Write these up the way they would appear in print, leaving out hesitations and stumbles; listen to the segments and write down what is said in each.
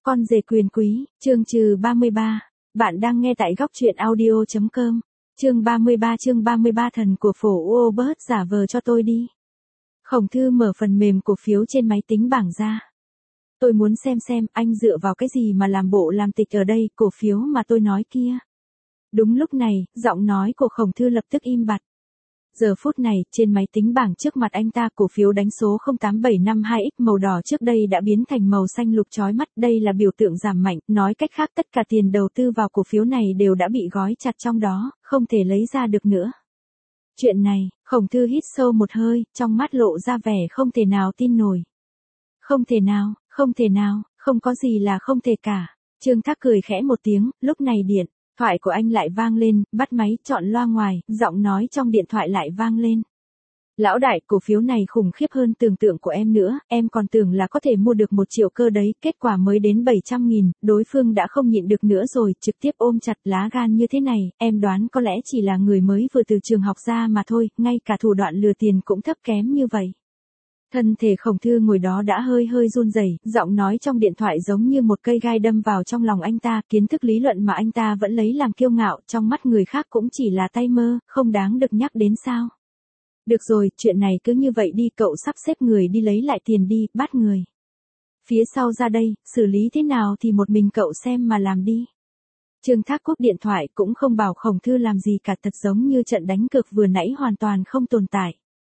Con rể quyền quý, chương trừ 33. Bạn đang nghe tại góc truyện audio.com. Chương 33 thần của phổ Uobert giả vờ cho tôi đi. Khổng Thư mở phần mềm cổ phiếu trên máy tính bảng ra. Tôi muốn xem anh dựa vào cái gì mà làm bộ làm tịch ở đây, cổ phiếu mà tôi nói kia. Đúng lúc này, giọng nói của Khổng Thư lập tức im bặt. Giờ phút này, trên máy tính bảng trước mặt anh ta, cổ phiếu đánh số 08752X màu đỏ trước đây đã biến thành màu xanh lục chói mắt. Đây là biểu tượng giảm mạnh, nói cách khác tất cả tiền đầu tư vào cổ phiếu này đều đã bị gói chặt trong đó, không thể lấy ra được nữa. Chuyện này, Khổng Thư hít sâu một hơi, trong mắt lộ ra vẻ không thể nào tin nổi. Không thể nào, không có gì là không thể cả. Trương Thác cười khẽ một tiếng, lúc này điện thoại của anh lại vang lên, bắt máy, chọn loa ngoài, giọng nói trong điện thoại lại vang lên. Lão đại, cổ phiếu này khủng khiếp hơn tưởng tượng của em nữa, em còn tưởng là có thể mua được 1 triệu cơ đấy, kết quả mới đến 700.000, đối phương đã không nhịn được nữa rồi, trực tiếp ôm chặt. Lá gan như thế này, em đoán có lẽ chỉ là người mới vừa từ trường học ra mà thôi, ngay cả thủ đoạn lừa tiền cũng thấp kém như vậy. Thân thể Khổng Thư ngồi đó đã hơi run rẩy, giọng nói trong điện thoại giống như một cây gai đâm vào trong lòng anh ta, kiến thức lý luận mà anh ta vẫn lấy làm kiêu ngạo, trong mắt người khác cũng chỉ là tay mơ, không đáng được nhắc đến sao. Được rồi, chuyện này cứ như vậy đi, cậu sắp xếp người đi lấy lại tiền đi, bắt người phía sau ra đây, xử lý thế nào thì một mình cậu xem mà làm đi. Trương Thác cúp điện thoại cũng không bảo Khổng Thư làm gì cả, thật giống như trận đánh cược vừa nãy hoàn toàn không tồn tại.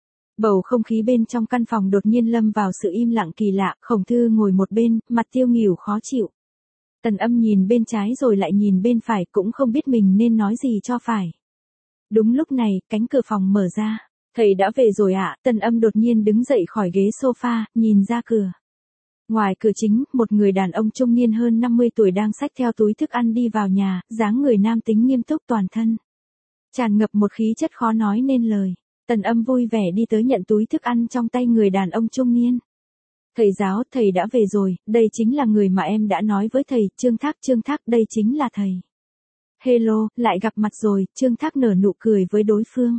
Bầu không khí bên trong căn phòng đột nhiên lâm vào sự im lặng kỳ lạ, Khổng Thư ngồi một bên, mặt tiêu nghỉu khó chịu. Tần Âm nhìn bên trái rồi lại nhìn bên phải, cũng không biết mình nên nói gì cho phải. Đúng lúc này, cánh cửa phòng mở ra. Thầy đã về rồi ạ. Tần Âm đột nhiên đứng dậy khỏi ghế sofa, nhìn ra cửa. Ngoài cửa chính, một người đàn ông trung niên hơn 50 tuổi đang xách theo túi thức ăn đi vào nhà, dáng người nam tính nghiêm túc toàn thân. Tràn ngập một khí chất khó nói nên lời. Tần Âm vui vẻ đi tới nhận túi thức ăn trong tay người đàn ông trung niên. Thầy giáo, thầy đã về rồi, đây chính là người mà em đã nói với thầy, Trương Thác, đây chính là thầy. Hello, lại gặp mặt rồi, Trương Thác nở nụ cười với đối phương.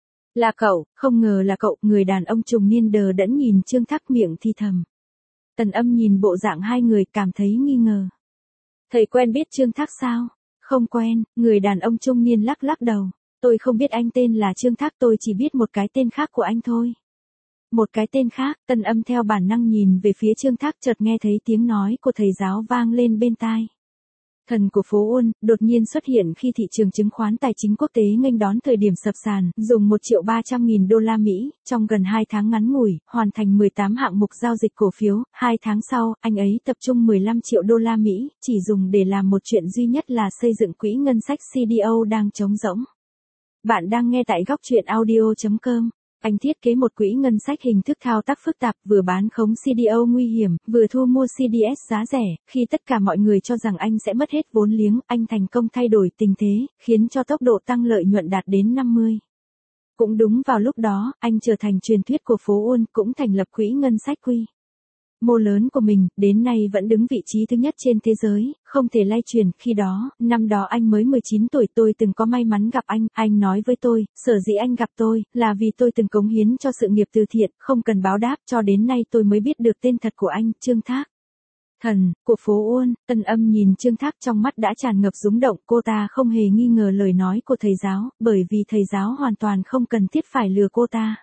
Là cậu, không ngờ là cậu, người đàn ông trung niên đờ đẫn nhìn Trương Thác miệng thì thầm. Tần Âm nhìn bộ dạng hai người cảm thấy nghi ngờ. Thầy quen biết Trương Thác sao? Không quen, người đàn ông trung niên lắc đầu. Tôi không biết anh tên là Trương Thác, tôi chỉ biết một cái tên khác của anh thôi. Một cái tên khác, Tần Âm theo bản năng nhìn về phía Trương Thác, chợt nghe thấy tiếng nói của thầy giáo vang lên bên tai. Thần của phố Uôn, đột nhiên xuất hiện khi thị trường chứng khoán tài chính quốc tế nghênh đón thời điểm sập sàn, dùng 1.300.000 đô la Mỹ, trong gần 2 tháng ngắn ngủi, hoàn thành 18 hạng mục giao dịch cổ phiếu. 2 tháng sau, anh ấy tập trung 15 triệu đô la Mỹ, chỉ dùng để làm một chuyện duy nhất là xây dựng quỹ ngân sách CDO đang trống rỗng. Bạn đang nghe tại góc truyện audio.com. Anh thiết kế một quỹ ngân sách hình thức thao tác phức tạp, vừa bán khống CDO nguy hiểm, vừa thu mua CDS giá rẻ. Khi tất cả mọi người cho rằng anh sẽ mất hết vốn liếng, anh thành công thay đổi tình thế, khiến cho tốc độ tăng lợi nhuận đạt đến 50. Cũng đúng vào lúc đó, anh trở thành truyền thuyết của phố Uôn, cũng thành lập quỹ ngân sách quy mô lớn của mình, đến nay vẫn đứng vị trí thứ nhất trên thế giới, không thể lay chuyển. Khi đó, năm đó anh mới 19 tuổi, tôi từng có may mắn gặp anh nói với tôi, sở dĩ anh gặp tôi, là vì tôi từng cống hiến cho sự nghiệp từ thiện, không cần báo đáp, cho đến nay tôi mới biết được tên thật của anh, Trương Thác. Thần của phố Uôn. Tần Âm nhìn Trương Thác, trong mắt đã tràn ngập rúng động, cô ta không hề nghi ngờ lời nói của thầy giáo, bởi vì thầy giáo hoàn toàn không cần thiết phải lừa cô ta.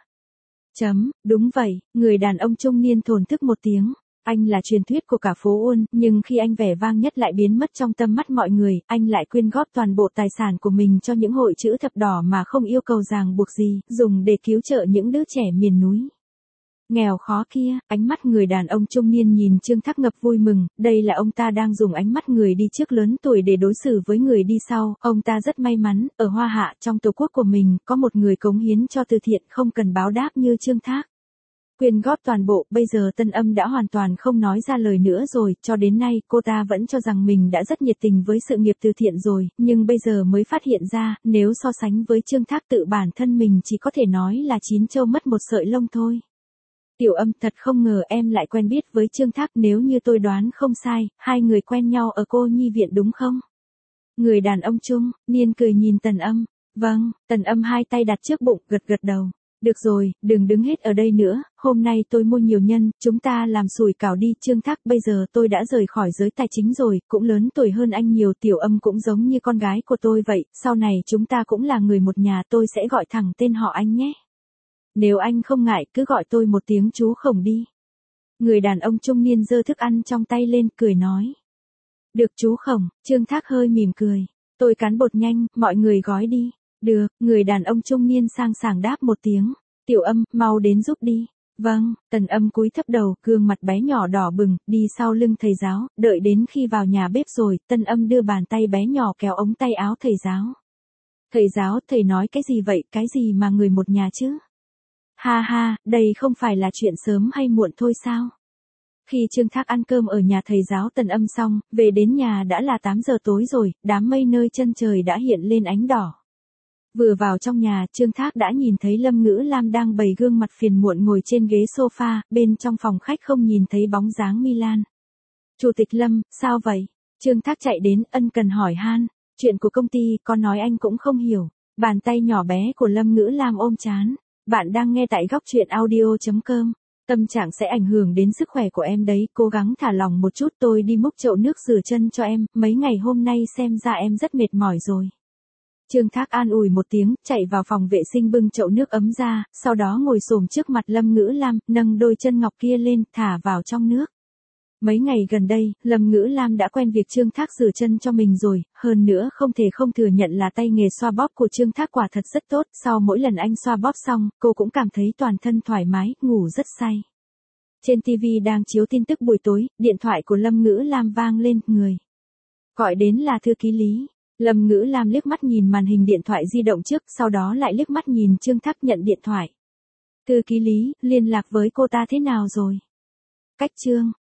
Đúng vậy, người đàn ông trung niên thổn thức một tiếng. Anh là truyền thuyết của cả phố Uôn, nhưng khi anh vẻ vang nhất lại biến mất trong tâm mắt mọi người, anh lại quyên góp toàn bộ tài sản của mình cho những hội chữ thập đỏ mà không yêu cầu ràng buộc gì, dùng để cứu trợ những đứa trẻ miền núi nghèo khó kia. Ánh mắt người đàn ông trung niên nhìn Trương Thác ngập vui mừng, đây là ông ta đang dùng ánh mắt người đi trước lớn tuổi để đối xử với người đi sau. Ông ta rất may mắn, ở Hoa Hạ, trong tổ quốc của mình, có một người cống hiến cho từ thiện không cần báo đáp như Trương Thác. Quyên góp toàn bộ. Bây giờ Tần Âm đã hoàn toàn không nói ra lời nữa rồi, cho đến nay cô ta vẫn cho rằng mình đã rất nhiệt tình với sự nghiệp từ thiện rồi, nhưng bây giờ mới phát hiện ra, nếu so sánh với Trương Thác, tự bản thân mình chỉ có thể nói là chín châu mất một sợi lông thôi. Tiểu Âm, thật không ngờ em lại quen biết với Trương Thác, nếu như tôi đoán không sai, hai người quen nhau ở cô nhi viện đúng không? Người đàn ông trung niên cười nhìn Tần Âm. Vâng. Tần Âm hai tay đặt trước bụng, gật đầu. Được rồi, đừng đứng hết ở đây nữa, hôm nay tôi mua nhiều nhân, chúng ta làm sủi cảo đi. Trương Thác, bây giờ tôi đã rời khỏi giới tài chính rồi, cũng lớn tuổi hơn anh nhiều, Tiểu Âm cũng giống như con gái của tôi vậy, sau này chúng ta cũng là người một nhà, tôi sẽ gọi thẳng tên họ anh nhé. Nếu anh không ngại, cứ gọi tôi một tiếng chú Khổng đi. Người đàn ông trung niên giơ thức ăn trong tay lên, cười nói. Được chú Khổng. Trương Thác hơi mỉm cười. Tôi cán bột nhanh, mọi người gói đi. Được, người đàn ông trung niên sang sảng đáp một tiếng. Tiểu Âm, mau đến giúp đi. Vâng, Tần Âm cúi thấp đầu, gương mặt bé nhỏ đỏ bừng, đi sau lưng thầy giáo, đợi đến khi vào nhà bếp rồi, Tân Âm đưa bàn tay bé nhỏ kéo ống tay áo thầy giáo. Thầy giáo, thầy nói cái gì vậy, cái gì mà người một nhà chứ? Ha ha, đây không phải là chuyện sớm hay muộn thôi sao? Khi Trương Thác ăn cơm ở nhà thầy giáo Tần Âm xong, về đến nhà đã là 8 giờ tối rồi, đám mây nơi chân trời đã hiện lên ánh đỏ. Vừa vào trong nhà, Trương Thác đã nhìn thấy Lâm Ngữ Lam đang bày gương mặt phiền muộn ngồi trên ghế sofa, bên trong phòng khách không nhìn thấy bóng dáng Milan. Chủ tịch Lâm, sao vậy? Trương Thác chạy đến, ân cần hỏi han. Chuyện của công ty, con nói anh cũng không hiểu. Bàn tay nhỏ bé của Lâm Ngữ Lam ôm trán. Bạn đang nghe tại góc truyện audio.com. Tâm trạng sẽ ảnh hưởng đến sức khỏe của em đấy, cố gắng thả lỏng một chút, tôi đi múc chậu nước rửa chân cho em, mấy ngày hôm nay xem ra em rất mệt mỏi rồi. Trương Thác an ủi một tiếng, chạy vào phòng vệ sinh bưng chậu nước ấm ra, sau đó ngồi xổm trước mặt Lâm Ngữ Lam, nâng đôi chân ngọc kia lên, thả vào trong nước. Mấy ngày gần đây, Lâm Ngữ Lam đã quen việc Trương Thác rửa chân cho mình rồi, hơn nữa không thể không thừa nhận là tay nghề xoa bóp của Trương Thác quả thật rất tốt, sau mỗi lần anh xoa bóp xong, cô cũng cảm thấy toàn thân thoải mái, ngủ rất say. Trên TV đang chiếu tin tức buổi tối, điện thoại của Lâm Ngữ Lam vang lên, người gọi đến là thư ký Lý. Lâm Ngữ Lam liếc mắt nhìn màn hình điện thoại di động trước, sau đó lại liếc mắt nhìn Trương Thác nhận điện thoại. Thư ký Lý, liên lạc với cô ta thế nào rồi? Cách Trương